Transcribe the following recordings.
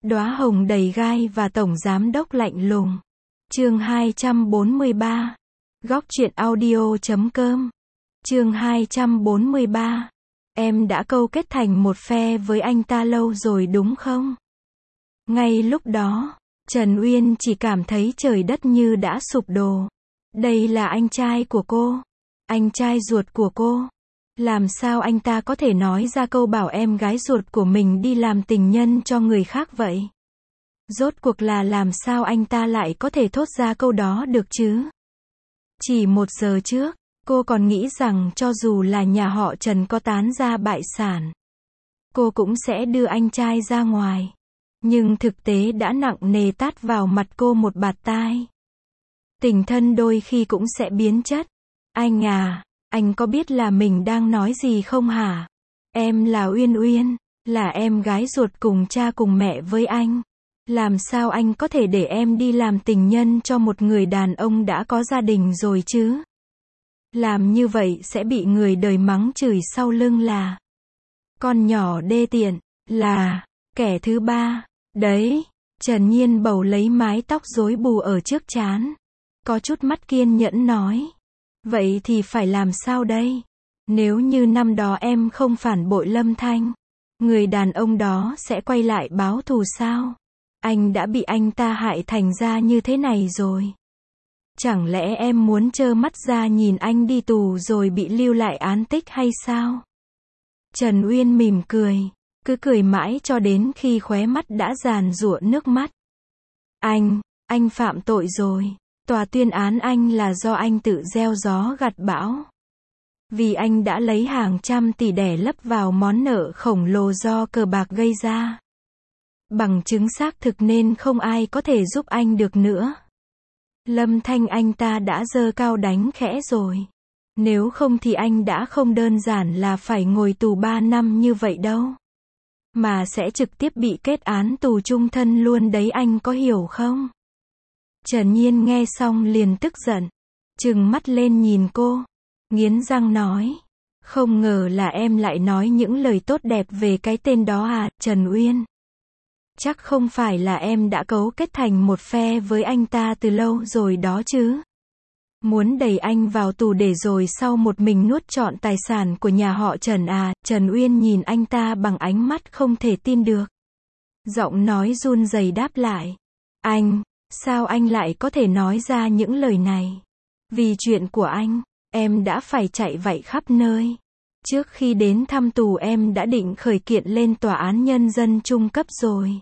Đóa hồng đầy gai và tổng giám đốc lạnh lùng. Chương 243. Góc truyện audio.com. Chương 243. Em đã câu kết thành một phe với anh ta lâu rồi đúng không? Ngay lúc đó, Trần Uyên chỉ cảm thấy trời đất như đã sụp đổ. Đây là anh trai của cô. Anh trai ruột của cô. Làm sao anh ta có thể nói ra câu bảo em gái ruột của mình đi làm tình nhân cho người khác vậy? Rốt cuộc là làm sao anh ta lại có thể thốt ra câu đó được chứ? Chỉ 1 giờ trước, cô còn nghĩ rằng cho dù là nhà họ Trần có tán ra bại sản, cô cũng sẽ đưa anh trai ra ngoài. Nhưng thực tế đã nặng nề tát vào mặt cô một bạt tai. Tình thân đôi khi cũng sẽ biến chất. Anh à, anh có biết là mình đang nói gì không hả? Em là Uyên Uyên, là em gái ruột cùng cha cùng mẹ với anh. Làm sao anh có thể để em đi làm tình nhân cho một người đàn ông đã có gia đình rồi chứ? Làm như vậy sẽ bị người đời mắng chửi sau lưng là con nhỏ đê tiện, là kẻ thứ ba. Đấy, Trần Nhiên bầu lấy mái tóc rối bù ở trước trán. Có chút mắt kiên nhẫn nói. Vậy thì phải làm sao đây? Nếu như năm đó em không phản bội Lâm Thanh, người đàn ông đó sẽ quay lại báo thù sao? Anh đã bị anh ta hại thành ra như thế này rồi. Chẳng lẽ em muốn trơ mắt ra nhìn anh đi tù rồi bị lưu lại án tích hay sao? Trần Uyên mỉm cười, cứ cười mãi cho đến khi khóe mắt đã giàn giụa nước mắt. Anh phạm tội rồi. Tòa tuyên án anh là do anh tự gieo gió gặt bão. Vì anh đã lấy hàng trăm tỷ đẻ lấp vào món nợ khổng lồ do cờ bạc gây ra. Bằng chứng xác thực nên không ai có thể giúp anh được nữa. Lâm Thanh anh ta đã giơ cao đánh khẽ rồi. Nếu không thì anh đã không đơn giản là phải ngồi tù 3 năm như vậy đâu. Mà sẽ trực tiếp bị kết án tù chung thân luôn đấy, anh có hiểu không? Trần Nhiên nghe xong liền tức giận. Trừng mắt lên nhìn cô. Nghiến răng nói. Không ngờ là em lại nói những lời tốt đẹp về cái tên đó à, Trần Uyên. Chắc không phải là em đã cấu kết thành một phe với anh ta từ lâu rồi đó chứ. Muốn đẩy anh vào tù để rồi sau một mình nuốt trọn tài sản của nhà họ Trần à? Trần Uyên nhìn anh ta bằng ánh mắt không thể tin được. Giọng nói run rẩy đáp lại. Sao anh lại có thể nói ra những lời này? Vì chuyện của anh, em đã phải chạy vạy khắp nơi. Trước khi đến thăm tù em đã định khởi kiện lên tòa án nhân dân trung cấp rồi.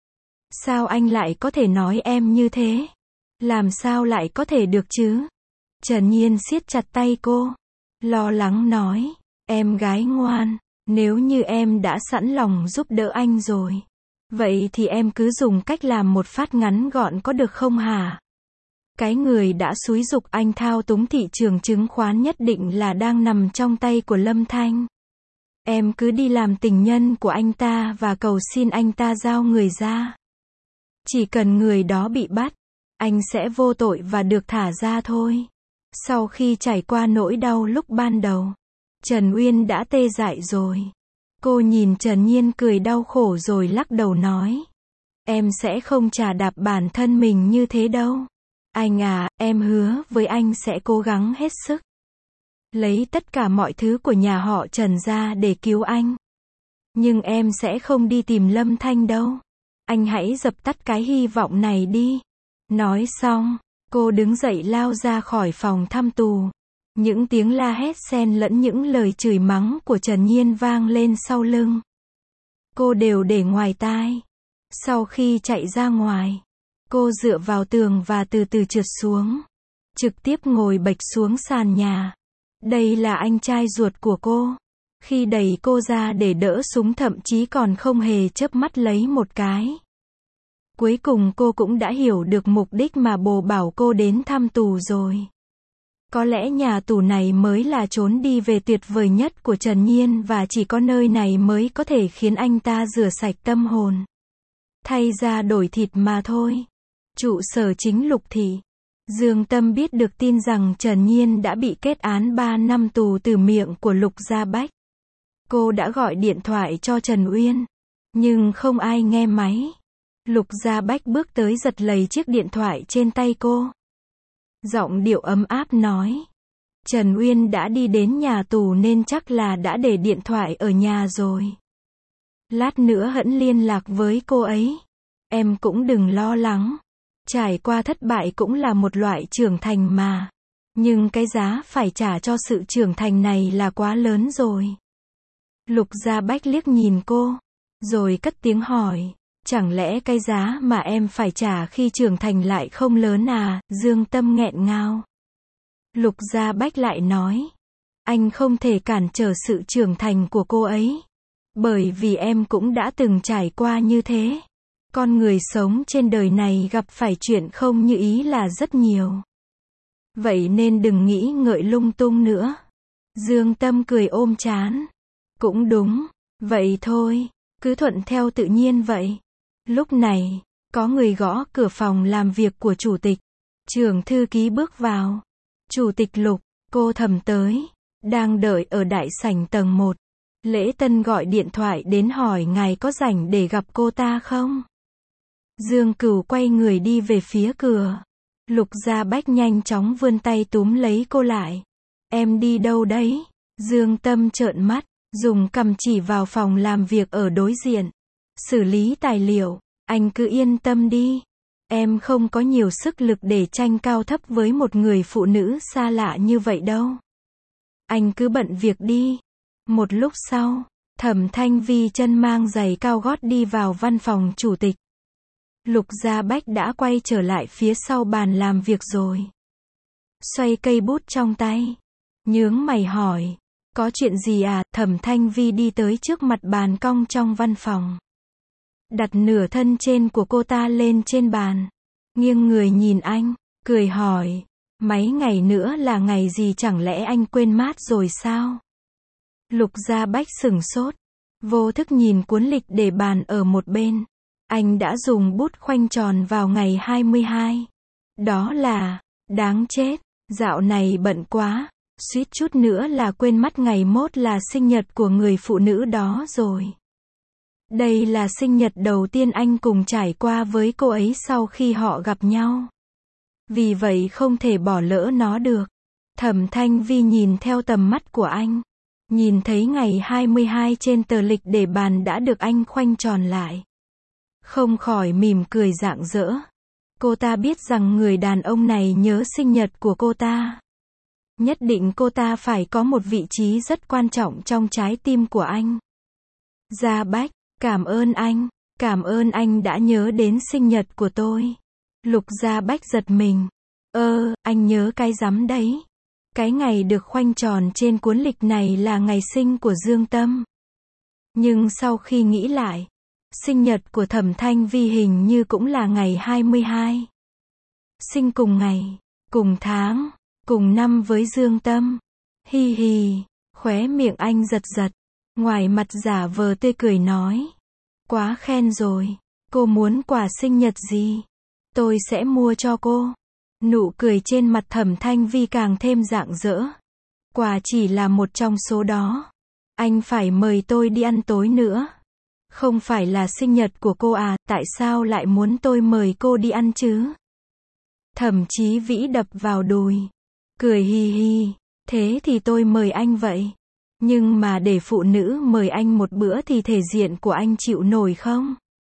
Sao anh lại có thể nói em như thế? Làm sao lại có thể được chứ? Trần Nhiên siết chặt tay cô. Lo lắng nói. Em gái ngoan, nếu như em đã sẵn lòng giúp đỡ anh rồi, vậy thì em cứ dùng cách làm một phát ngắn gọn có được không hả? Cái người đã xúi giục anh thao túng thị trường chứng khoán nhất định là đang nằm trong tay của Lâm Thanh. Em cứ đi làm tình nhân của anh ta và cầu xin anh ta giao người ra. Chỉ cần người đó bị bắt, anh sẽ vô tội và được thả ra thôi. Sau khi trải qua nỗi đau lúc ban đầu, Trần Uyên đã tê dại rồi. Cô nhìn Trần Nhiên cười đau khổ rồi lắc đầu nói. Em sẽ không chà đạp bản thân mình như thế đâu. Anh à, em hứa với anh sẽ cố gắng hết sức. Lấy tất cả mọi thứ của nhà họ Trần ra để cứu anh. Nhưng em sẽ không đi tìm Lâm Thanh đâu. Anh hãy dập tắt cái hy vọng này đi. Nói xong, cô đứng dậy lao ra khỏi phòng thăm tù. Những tiếng la hét xen lẫn những lời chửi mắng của Trần Nhiên vang lên sau lưng. Cô đều để ngoài tai. Sau khi chạy ra ngoài, cô dựa vào tường và từ từ trượt xuống. Trực tiếp ngồi bệch xuống sàn nhà. Đây là anh trai ruột của cô. Khi đẩy cô ra để đỡ súng thậm chí còn không hề chớp mắt lấy một cái. Cuối cùng cô cũng đã hiểu được mục đích mà bố bảo cô đến thăm tù rồi. Có lẽ nhà tù này mới là chốn đi về tuyệt vời nhất của Trần Nhiên và chỉ có nơi này mới có thể khiến anh ta rửa sạch tâm hồn. Thay ra đổi thịt mà thôi. Trụ sở chính Lục Thị. Dương Tâm biết được tin rằng Trần Nhiên đã bị kết án 3 năm tù từ miệng của Lục Gia Bách. Cô đã gọi điện thoại cho Trần Uyên, nhưng không ai nghe máy. Lục Gia Bách bước tới giật lấy chiếc điện thoại trên tay cô. Giọng điệu ấm áp nói. Trần Uyên đã đi đến nhà tù nên chắc là đã để điện thoại ở nhà rồi. Lát nữa hẵng liên lạc với cô ấy. Em cũng đừng lo lắng. Trải qua thất bại cũng là một loại trưởng thành mà. Nhưng cái giá phải trả cho sự trưởng thành này là quá lớn rồi. Lục Gia Bách liếc nhìn cô, rồi cất tiếng hỏi. Chẳng lẽ cái giá mà em phải trả khi trưởng thành lại không lớn à? Dương Tâm nghẹn ngào. Lục Gia Bách lại nói. Anh không thể cản trở sự trưởng thành của cô ấy. Bởi vì em cũng đã từng trải qua như thế. Con người sống trên đời này gặp phải chuyện không như ý là rất nhiều. Vậy nên đừng nghĩ ngợi lung tung nữa. Dương Tâm cười ôm trán. Cũng đúng, vậy thôi, cứ thuận theo tự nhiên vậy. Lúc này, có người gõ cửa phòng làm việc của chủ tịch. Trưởng thư ký bước vào. Chủ tịch Lục, cô Thẩm tới, đang đợi ở đại sảnh tầng 1. Lễ Tân gọi điện thoại đến hỏi ngài có rảnh để gặp cô ta không? Dương Cửu quay người đi về phía cửa. Lục Gia Bách nhanh chóng vươn tay túm lấy cô lại. Em đi đâu đấy? Dương Tâm trợn mắt, dùng cằm chỉ vào phòng làm việc ở đối diện. Xử lý tài liệu, anh cứ yên tâm đi. Em không có nhiều sức lực để tranh cao thấp với một người phụ nữ xa lạ như vậy đâu. Anh cứ bận việc đi. Một lúc sau, Thẩm Thanh Vi chân mang giày cao gót đi vào văn phòng chủ tịch. Lục Gia Bách đã quay trở lại phía sau bàn làm việc rồi. Xoay cây bút trong tay. Nhướng mày hỏi. Có chuyện gì à? Thẩm Thanh Vi đi tới trước mặt bàn cong trong văn phòng. Đặt nửa thân trên của cô ta lên trên bàn. Nghiêng người nhìn anh, cười hỏi. Mấy ngày nữa là ngày gì, chẳng lẽ anh quên mát rồi sao? Lục Gia Bách sửng sốt. Vô thức nhìn cuốn lịch để bàn ở một bên. Anh đã dùng bút khoanh tròn vào ngày 22. Đó là, đáng chết, dạo này bận quá, suýt chút nữa là quên mất ngày mốt là sinh nhật của người phụ nữ đó rồi. Đây là sinh nhật đầu tiên anh cùng trải qua với cô ấy sau khi họ gặp nhau. Vì vậy không thể bỏ lỡ nó được. Thẩm Thanh Vi nhìn theo tầm mắt của anh. Nhìn thấy ngày 22 trên tờ lịch để bàn đã được anh khoanh tròn lại. Không khỏi mỉm cười rạng rỡ. Cô ta biết rằng người đàn ông này nhớ sinh nhật của cô ta. Nhất định cô ta phải có một vị trí rất quan trọng trong trái tim của anh. Gia Bách, cảm ơn anh đã nhớ đến sinh nhật của tôi. Lục Gia Bách giật mình. Anh nhớ cái rắm đấy. Cái ngày được khoanh tròn trên cuốn lịch này là ngày sinh của Dương Tâm. Nhưng sau khi nghĩ lại, sinh nhật của Thẩm Thanh Vi hình như cũng là ngày 22. Sinh cùng ngày, cùng tháng, cùng năm với Dương Tâm. Hi hi, khóe miệng anh giật giật. Ngoài mặt giả vờ tươi cười nói. Quá khen rồi, cô muốn quà sinh nhật gì? Tôi sẽ mua cho cô. Nụ cười trên mặt Thẩm Thanh Vi càng thêm rạng rỡ. Quà chỉ là một trong số đó. Anh phải mời tôi đi ăn tối nữa. Không phải là sinh nhật của cô à, tại sao lại muốn tôi mời cô đi ăn chứ? Thẩm Chí Vĩ đập vào đùi. Cười hi hi, thế thì tôi mời anh vậy. Nhưng mà để phụ nữ mời anh một bữa thì thể diện của anh chịu nổi không?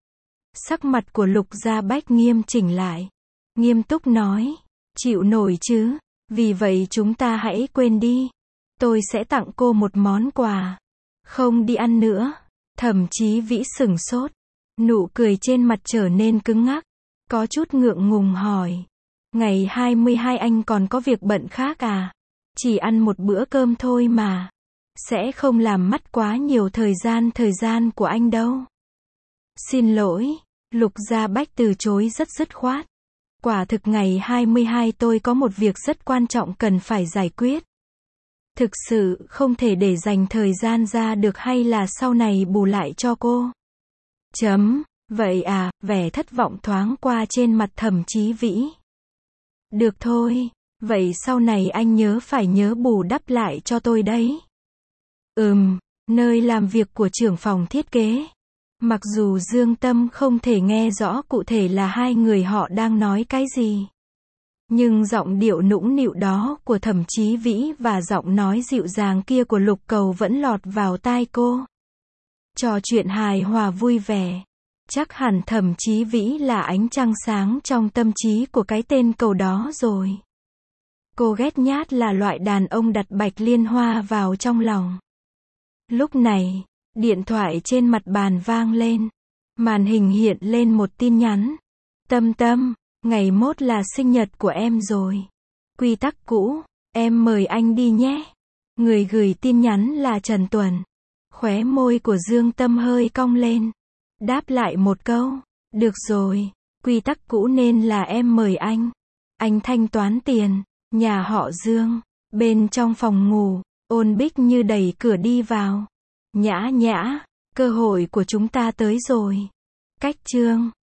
Sắc mặt của Lục Gia Bách nghiêm chỉnh lại. Nghiêm túc nói. Chịu nổi chứ, vì vậy chúng ta hãy quên đi. Tôi sẽ tặng cô một món quà. Không đi ăn nữa. Thẩm Chí Vĩ sửng sốt. Nụ cười trên mặt trở nên cứng ngắc. Có chút ngượng ngùng hỏi. Ngày 22 anh còn có việc bận khác à? Chỉ ăn một bữa cơm thôi mà. Sẽ không làm mất quá nhiều thời gian của anh đâu. Xin lỗi. Lục Gia Bách từ chối rất dứt khoát. Quả thực ngày 22 tôi có một việc rất quan trọng cần phải giải quyết. Thực sự không thể để dành thời gian ra được, hay là sau này bù lại cho cô? Vậy à, vẻ thất vọng thoáng qua trên mặt Thẩm Chí Vĩ. Được thôi, vậy sau này anh phải nhớ bù đắp lại cho tôi đấy. Nơi làm việc của trưởng phòng thiết kế. Mặc dù Dương Tâm không thể nghe rõ cụ thể là hai người họ đang nói cái gì. Nhưng giọng điệu nũng nịu đó của Thẩm Chí Vĩ và giọng nói dịu dàng kia của Lục Cầu vẫn lọt vào tai cô. Trò chuyện hài hòa vui vẻ. Chắc hẳn Thẩm Chí Vĩ là ánh trăng sáng trong tâm trí của cái tên Cầu đó rồi. Cô ghét nhát là loại đàn ông đặt bạch liên hoa vào trong lòng. Lúc này, điện thoại trên mặt bàn vang lên. Màn hình hiện lên một tin nhắn. Tâm Tâm, ngày mốt là sinh nhật của em rồi. Quy tắc cũ, em mời anh đi nhé. Người gửi tin nhắn là Trần Tuần. Khóe môi của Dương Tâm hơi cong lên. Đáp lại một câu. Được rồi, quy tắc cũ nên là em mời anh. Anh thanh toán tiền. Nhà họ Dương. Bên trong phòng ngủ, Ôn Bích Như đẩy cửa đi vào. Nhã Nhã, cơ hội của chúng ta tới rồi. Cách chương